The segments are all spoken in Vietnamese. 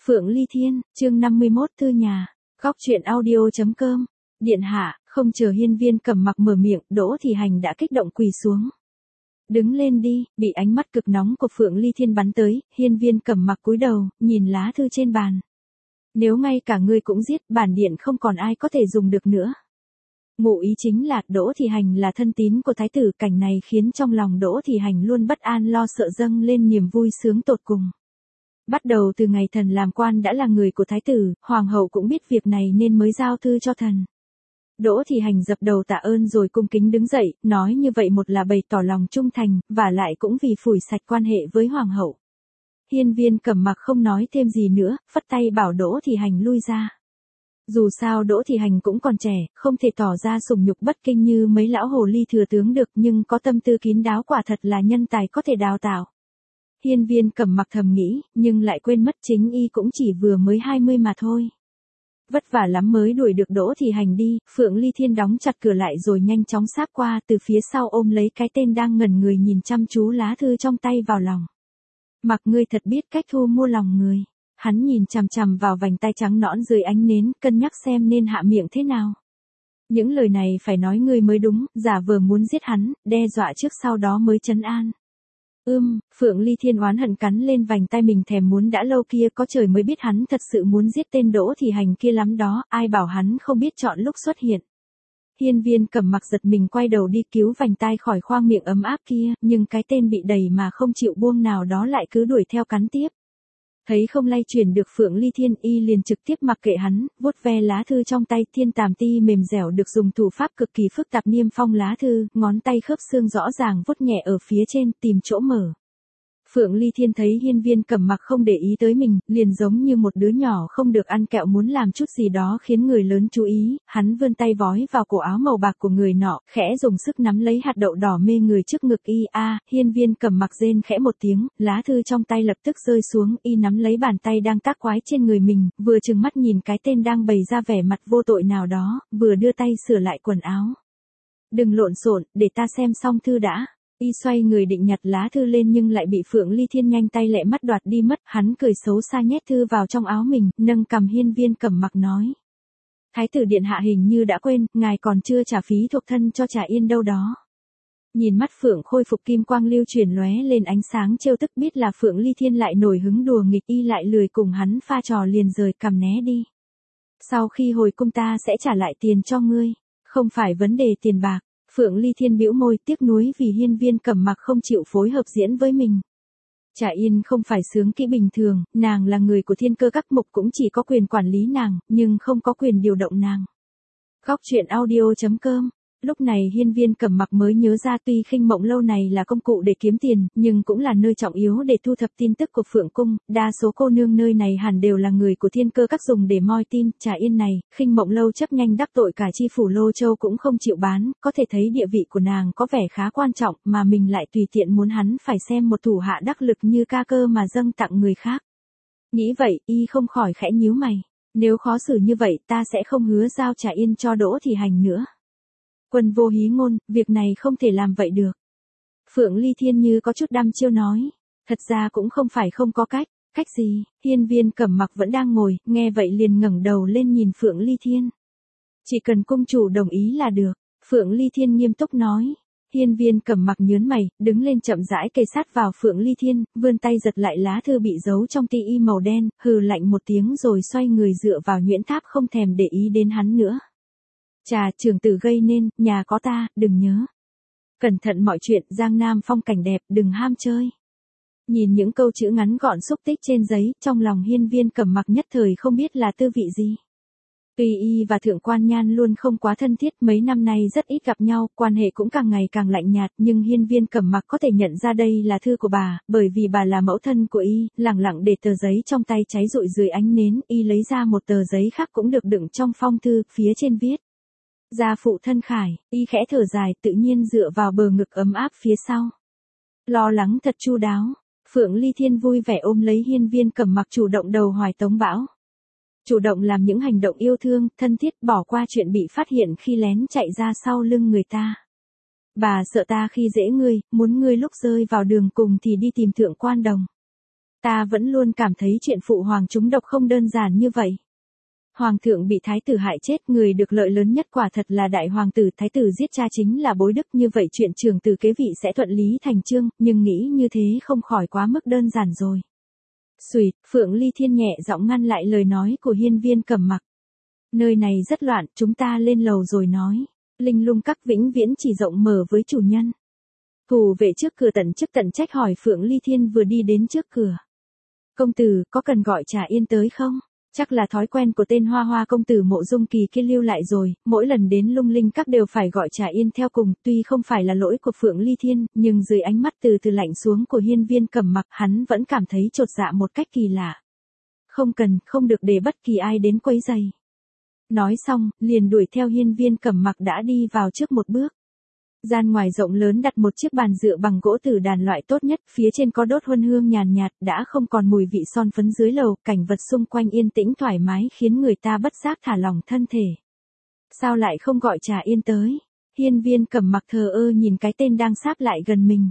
Phượng Ly Thiên, chương 51 Thư nhà, góc truyện audio.com, điện hạ, không chờ Hiên Viên Cẩm Mặc mở miệng, Đỗ Thị Hành đã kích động quỳ xuống. Đứng lên đi, bị ánh mắt cực nóng của Phượng Ly Thiên bắn tới, Hiên Viên Cẩm Mặc cúi đầu, nhìn lá thư trên bàn. Nếu ngay cả ngươi cũng giết, bản điện không còn ai có thể dùng được nữa. Ngụ ý chính là Đỗ Thị Hành là thân tín của thái tử, cảnh này khiến trong lòng Đỗ Thị Hành luôn bất an lo sợ dâng lên niềm vui sướng tột cùng. Bắt đầu từ ngày thần làm quan đã là người của thái tử, hoàng hậu cũng biết việc này nên mới giao thư cho thần. Đỗ Thị Hành dập đầu tạ ơn rồi cung kính đứng dậy, nói như vậy một là bày tỏ lòng trung thành, và lại cũng vì phủi sạch quan hệ với hoàng hậu. Hiên Viên Cẩm Mặc không nói thêm gì nữa, phất tay bảo Đỗ Thị Hành lui ra. Dù sao Đỗ Thị Hành cũng còn trẻ, không thể tỏ ra sủng nhục bất kinh như mấy lão hồ ly thừa tướng được, nhưng có tâm tư kín đáo quả thật là nhân tài có thể đào tạo. Hiên Viên Cẩm Mặc thầm nghĩ, nhưng lại quên mất chính y cũng chỉ vừa mới 20 mà thôi. Vất vả lắm mới đuổi được Đỗ Thị Hành đi, Phượng Ly Thiên đóng chặt cửa lại rồi nhanh chóng sáp qua từ phía sau ôm lấy cái tên đang ngẩn người nhìn chăm chú lá thư trong tay vào lòng. Mặc ngươi thật biết cách thu mua lòng người. Hắn nhìn chằm chằm vào vành tay trắng nõn dưới ánh nến, cân nhắc xem nên hạ miệng thế nào. Những lời này phải nói ngươi mới đúng, giả vờ muốn giết hắn, đe dọa trước sau đó mới trấn an. Phượng Ly Thiên oán hận cắn lên vành tay mình, thèm muốn đã lâu kia, có trời mới biết hắn thật sự muốn giết tên Đỗ Thị Hành kia lắm đó, ai bảo hắn không biết chọn lúc xuất hiện. Hiên Viên Cẩm Mặc giật mình quay đầu đi cứu vành tai khỏi khoang miệng ấm áp kia, nhưng cái tên bị đẩy mà không chịu buông nào đó lại cứ đuổi theo cắn tiếp. Thấy không lay chuyển được Phượng Ly Thiên, y liền trực tiếp mặc kệ hắn, vuốt ve lá thư trong tay, thiên tàm ti mềm dẻo được dùng thủ pháp cực kỳ phức tạp niêm phong lá thư, ngón tay khớp xương rõ ràng vuốt nhẹ ở phía trên, tìm chỗ mở. Phượng Ly Thiên thấy Hiên Viên Cẩm Mặc không để ý tới mình, liền giống như một đứa nhỏ không được ăn kẹo muốn làm chút gì đó khiến người lớn chú ý, hắn vươn tay vói vào cổ áo màu bạc của người nọ, khẽ dùng sức nắm lấy hạt đậu đỏ mê người trước ngực y. Hiên Viên Cẩm Mặc rên khẽ một tiếng, lá thư trong tay lập tức rơi xuống, y nắm lấy bàn tay đang tác quái trên người mình, vừa trừng mắt nhìn cái tên đang bày ra vẻ mặt vô tội nào đó, vừa đưa tay sửa lại quần áo. Đừng lộn xộn, để ta xem xong thư đã. Y xoay người định nhặt lá thư lên nhưng lại bị Phượng Ly Thiên nhanh tay lẹ mắt đoạt đi mất, hắn cười xấu xa nhét thư vào trong áo mình, nâng cằm Hiên Viên Cẩm Mặc nói. Thái tử điện hạ hình như đã quên, ngài còn chưa trả phí thuộc thân cho Trà Yên đâu đó. Nhìn mắt Phượng khôi phục kim quang lưu chuyển lóe lên ánh sáng trêu tức, biết là Phượng Ly Thiên lại nổi hứng đùa nghịch, y lại lười cùng hắn pha trò liền rời cằm né đi. Sau khi hồi cung ta sẽ trả lại tiền cho ngươi, không phải vấn đề tiền bạc. Phượng Ly Thiên bĩu môi tiếc nuối vì Hiên Viên Cẩm Mặc không chịu phối hợp diễn với mình. Trà Yên không phải sướng kỹ bình thường, nàng là người của Thiên Cơ Các, mục cũng chỉ có quyền quản lý nàng, nhưng không có quyền điều động nàng. Góc truyện audio.com. Lúc này Hiên Viên Cẩm Mặc mới nhớ ra tuy Khinh Mộng Lâu này là công cụ để kiếm tiền, nhưng cũng là nơi trọng yếu để thu thập tin tức của Phượng Cung, đa số cô nương nơi này hẳn đều là người của Thiên Cơ Các dùng để moi tin. Trà Yên này, Khinh Mộng Lâu chấp nhanh đắc tội cả chi phủ Lô Châu cũng không chịu bán, có thể thấy địa vị của nàng có vẻ khá quan trọng, mà mình lại tùy tiện muốn hắn phải xem một thủ hạ đắc lực như ca cơ mà dâng tặng người khác. Nghĩ vậy, y không khỏi khẽ nhíu mày, nếu khó xử như vậy ta sẽ không hứa giao Trà Yên cho Đỗ Thị Hành nữa. Quân vô hí ngôn, việc này không thể làm vậy được. Phượng Ly Thiên như có chút đăm chiêu nói. Thật ra cũng không phải không có cách. Cách gì? Hiên Viên Cẩm Mặc vẫn đang ngồi, nghe vậy liền ngẩng đầu lên nhìn Phượng Ly Thiên. Chỉ cần cung chủ đồng ý là được. Phượng Ly Thiên nghiêm túc nói. Hiên Viên Cẩm Mặc nhớn mày, đứng lên chậm rãi kề sát vào Phượng Ly Thiên, vươn tay giật lại lá thư bị giấu trong ti y màu đen, hừ lạnh một tiếng rồi xoay người dựa vào nhuyễn tháp không thèm để ý đến hắn nữa. Trà trưởng tử gây nên, nhà có ta, đừng nhớ. Cẩn thận mọi chuyện, Giang Nam phong cảnh đẹp, đừng ham chơi. Nhìn những câu chữ ngắn gọn xúc tích trên giấy, trong lòng Hiên Viên Cẩm Mặc nhất thời không biết là tư vị gì. Tuy y và Thượng Quan Nhan luôn không quá thân thiết, mấy năm nay rất ít gặp nhau, quan hệ cũng càng ngày càng lạnh nhạt, nhưng Hiên Viên Cẩm Mặc có thể nhận ra đây là thư của bà, bởi vì bà là mẫu thân của y, lẳng lặng để tờ giấy trong tay cháy rụi dưới ánh nến, y lấy ra một tờ giấy khác cũng được đựng trong phong thư, phía trên viết. Gia phụ thân Khải, y khẽ thở dài, tự nhiên dựa vào bờ ngực ấm áp phía sau. Lo lắng thật chu đáo, Phượng Ly Thiên vui vẻ ôm lấy Hiên Viên Cẩm Mặc, chủ động đầu hoài tống bão. Chủ động làm những hành động yêu thương, thân thiết, bỏ qua chuyện bị phát hiện khi lén chạy ra sau lưng người ta. Bà sợ ta khi dễ ngươi, muốn ngươi lúc rơi vào đường cùng thì đi tìm Thượng Quan Đồng. Ta vẫn luôn cảm thấy chuyện phụ hoàng trúng độc không đơn giản như vậy. Hoàng thượng bị thái tử hại chết, người được lợi lớn nhất quả thật là đại hoàng tử, thái tử giết cha chính là bối đức, như vậy chuyện trưởng tử kế vị sẽ thuận lý thành chương, nhưng nghĩ như thế không khỏi quá mức đơn giản rồi. Xùi, Phượng Ly Thiên nhẹ giọng ngăn lại lời nói của Hiên Viên Cẩm Mặc. Nơi này rất loạn, chúng ta lên lầu rồi nói. Linh Lung Các vĩnh viễn chỉ rộng mở với chủ nhân. Thủ vệ trước cửa tận chức tận trách hỏi Phượng Ly Thiên vừa đi đến trước cửa. Công tử, có cần gọi Trà Yên tới không? Chắc là thói quen của tên Hoa Hoa công tử Mộ Dung Kỳ kia lưu lại rồi, mỗi lần đến Lung Linh Các đều phải gọi Trà Yên theo cùng, tuy không phải là lỗi của Phượng Ly Thiên, nhưng dưới ánh mắt từ từ lạnh xuống của Hiên Viên Cẩm Mặc, hắn vẫn cảm thấy chột dạ một cách kỳ lạ. Không cần, không được để bất kỳ ai đến quấy rầy. Nói xong, liền đuổi theo Hiên Viên Cẩm Mặc đã đi vào trước một bước. Gian ngoài rộng lớn đặt một chiếc bàn dựa bằng gỗ tử đàn loại tốt nhất, phía trên có đốt huân hương nhàn nhạt, đã không còn mùi vị son phấn dưới lầu, cảnh vật xung quanh yên tĩnh thoải mái khiến người ta bất giác thả lỏng thân thể. Sao lại không gọi Trà Yên tới? Hiên Viên Cẩm Mặc thờ ơ nhìn cái tên đang sáp lại gần mình.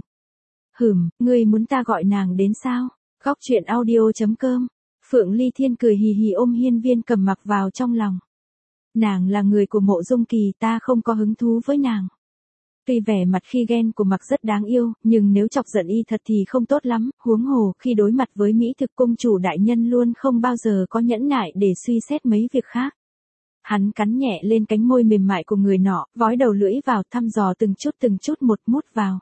Ngươi muốn ta gọi nàng đến sao? Góc truyện audio.com. Phượng Ly Thiên cười hì hì ôm Hiên Viên Cẩm Mặc vào trong lòng. Nàng là người của Mộ Dung Kỳ, ta không có hứng thú với nàng. Tuy vẻ mặt khi ghen của Mặc rất đáng yêu, nhưng nếu chọc giận y thật thì không tốt lắm, huống hồ khi đối mặt với Mỹ thực cung chủ đại nhân luôn không bao giờ có nhẫn nại để suy xét mấy việc khác. Hắn cắn nhẹ lên cánh môi mềm mại của người nọ, vói đầu lưỡi vào thăm dò từng chút một mút vào.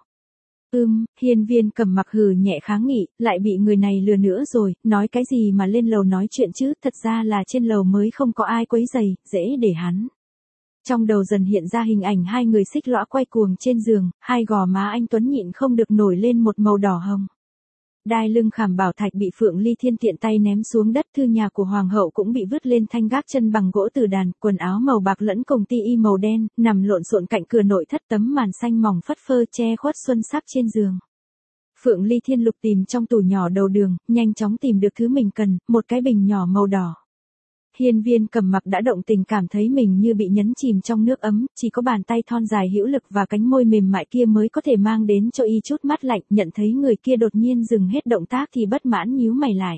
Hiên Viên Cẩm Mặc hừ nhẹ kháng nghị, lại bị người này lừa nữa rồi, nói cái gì mà lên lầu nói chuyện chứ, thật ra là trên lầu mới không có ai quấy rầy, dễ để hắn. Trong đầu dần hiện ra hình ảnh hai người xích lõa quay cuồng trên giường, hai gò má anh tuấn nhịn không được nổi lên một màu đỏ hồng. Đai lưng khảm bảo thạch bị Phượng Ly Thiên tiện tay ném xuống đất, thư nhà của hoàng hậu cũng bị vứt lên thanh gác chân bằng gỗ từ đàn, quần áo màu bạc lẫn cùng ti y màu đen, nằm lộn xộn cạnh cửa nội thất, tấm màn xanh mỏng phất phơ che khuất xuân sắc trên giường. Phượng Ly Thiên lục tìm trong tủ nhỏ đầu đường, nhanh chóng tìm được thứ mình cần, một cái bình nhỏ màu đỏ. Hiên Viên Cẩm Mặc đã động tình, cảm thấy mình như bị nhấn chìm trong nước ấm, chỉ có bàn tay thon dài hữu lực và cánh môi mềm mại kia mới có thể mang đến cho y chút mát lạnh, nhận thấy người kia đột nhiên dừng hết động tác thì bất mãn nhíu mày lại.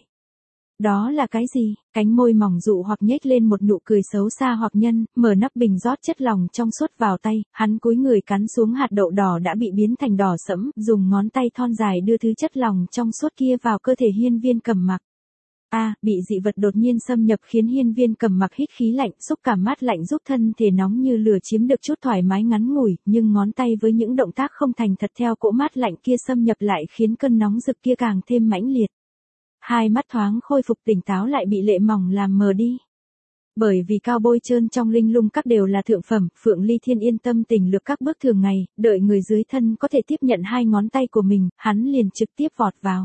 Đó là cái gì? Cánh môi mỏng dụ hoặc nhếch lên một nụ cười xấu xa hoặc nhân, mở nắp bình rót chất lòng trong suốt vào tay, hắn cúi người cắn xuống hạt đậu đỏ đã bị biến thành đỏ sẫm, dùng ngón tay thon dài đưa thứ chất lòng trong suốt kia vào cơ thể Hiên Viên Cẩm Mặc. Bị dị vật đột nhiên xâm nhập khiến Hiên Viên Cẩm Mặc hít khí lạnh, xúc cảm mát lạnh giúp thân thể nóng như lửa chiếm được chút thoải mái ngắn ngủi, nhưng ngón tay với những động tác không thành thật theo cỗ mát lạnh kia xâm nhập lại khiến cơn nóng rực kia càng thêm mãnh liệt. Hai mắt thoáng khôi phục tỉnh táo lại bị lệ mỏng làm mờ đi. Bởi vì cao bôi trơn trong Linh Lung Các đều là thượng phẩm, Phượng Ly Thiên yên tâm tình lược các bước thường ngày, đợi người dưới thân có thể tiếp nhận hai ngón tay của mình, hắn liền trực tiếp vọt vào.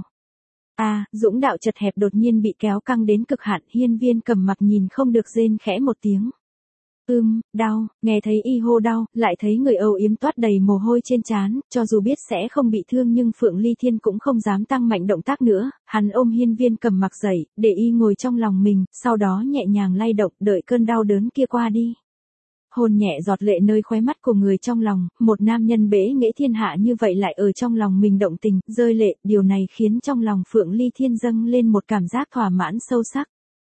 Dũng đạo chật hẹp đột nhiên bị kéo căng đến cực hạn, Hiên Viên Cẩm Mặc nhìn không được rên khẽ một tiếng. Đau, nghe thấy y hô đau, lại thấy người âu yếm toát đầy mồ hôi trên trán, cho dù biết sẽ không bị thương nhưng Phượng Ly Thiên cũng không dám tăng mạnh động tác nữa, hắn ôm Hiên Viên Cẩm Mặc dậy, để y ngồi trong lòng mình, sau đó nhẹ nhàng lay động, đợi cơn đau đớn kia qua đi. Hôn nhẹ giọt lệ nơi khóe mắt của người trong lòng, một nam nhân bế nghệ thiên hạ như vậy lại ở trong lòng mình động tình, rơi lệ, điều này khiến trong lòng Phượng Ly Thiên dâng lên một cảm giác thỏa mãn sâu sắc.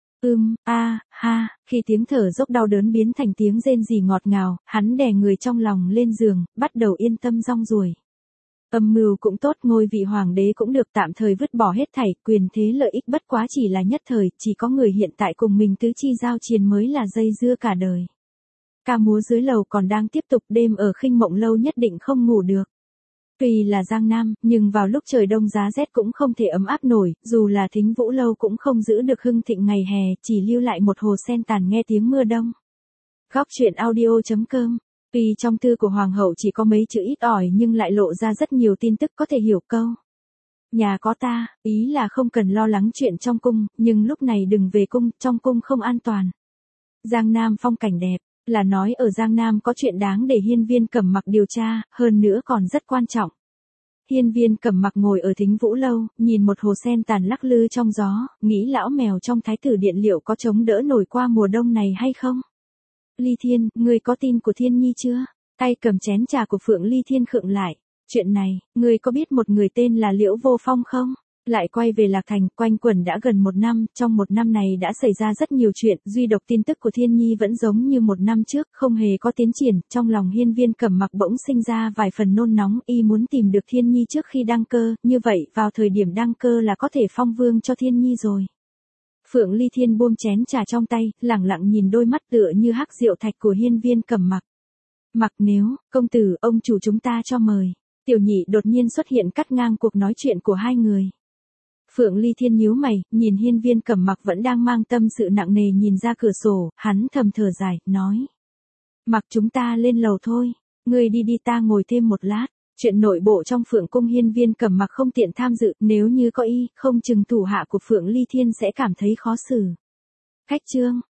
Khi tiếng thở dốc đau đớn biến thành tiếng rên rỉ ngọt ngào, hắn đè người trong lòng lên giường, bắt đầu yên tâm rong ruổi. Âm mưu cũng tốt, ngôi vị hoàng đế cũng được, tạm thời vứt bỏ hết thảy, quyền thế lợi ích bất quá chỉ là nhất thời, chỉ có người hiện tại cùng mình tứ chi giao chiến mới là dây dưa cả đời. Ca múa dưới lầu còn đang tiếp tục, đêm ở Khinh Mộng lâu nhất định không ngủ được. Tuy là Giang Nam, nhưng vào lúc trời đông giá rét cũng không thể ấm áp nổi, dù là Thính Vũ lâu cũng không giữ được hưng thịnh ngày hè, chỉ lưu lại một hồ sen tàn nghe tiếng mưa đông. Góc truyện audio.com. Tuy trong thư của hoàng hậu chỉ có mấy chữ ít ỏi nhưng lại lộ ra rất nhiều tin tức có thể hiểu câu. Nhà có ta, ý là không cần lo lắng chuyện trong cung, nhưng lúc này đừng về cung, trong cung không an toàn. Giang Nam phong cảnh đẹp, là nói ở Giang Nam có chuyện đáng để Hiên Viên Cẩm Mặc điều tra, hơn nữa còn rất quan trọng. Hiên Viên Cẩm Mặc ngồi ở Thính Vũ lâu, nhìn một hồ sen tàn lắc lư trong gió, nghĩ lão mèo trong Thái tử điện liệu có chống đỡ nổi qua mùa đông này hay không? Ly Thiên, ngươi có tin của Thiên Nhi chưa? Tay cầm chén trà của Phượng Ly Thiên khựng lại. Chuyện này, ngươi có biết một người tên là Liễu Vô Phong không? Lại quay về Lạc Thành, quanh quẩn đã gần 1 năm, trong 1 năm này đã xảy ra rất nhiều chuyện, duy độc tin tức của Thiên Nhi vẫn giống như 1 năm trước, không hề có tiến triển, trong lòng Hiên Viên Cẩm Mặc bỗng sinh ra vài phần nôn nóng, y muốn tìm được Thiên Nhi trước khi đăng cơ, như vậy, vào thời điểm đăng cơ là có thể phong vương cho Thiên Nhi rồi. Phượng Ly Thiên buông chén trà trong tay, lẳng lặng nhìn đôi mắt tựa như hắc diệu thạch của Hiên Viên Cẩm Mặc. Mặc nếu, công tử, ông chủ chúng ta cho mời. Tiểu Nhị đột nhiên xuất hiện cắt ngang cuộc nói chuyện của hai người. Phượng Ly Thiên nhíu mày, nhìn Hiên Viên Cẩm Mặc vẫn đang mang tâm sự nặng nề nhìn ra cửa sổ, hắn thầm thở dài, nói. Mặc chúng ta lên lầu thôi, ngươi đi đi ta ngồi thêm một lát. Chuyện nội bộ trong Phượng Cung Hiên Viên Cẩm Mặc không tiện tham dự, nếu như có y, không chừng thủ hạ của Phượng Ly Thiên sẽ cảm thấy khó xử. Cách chương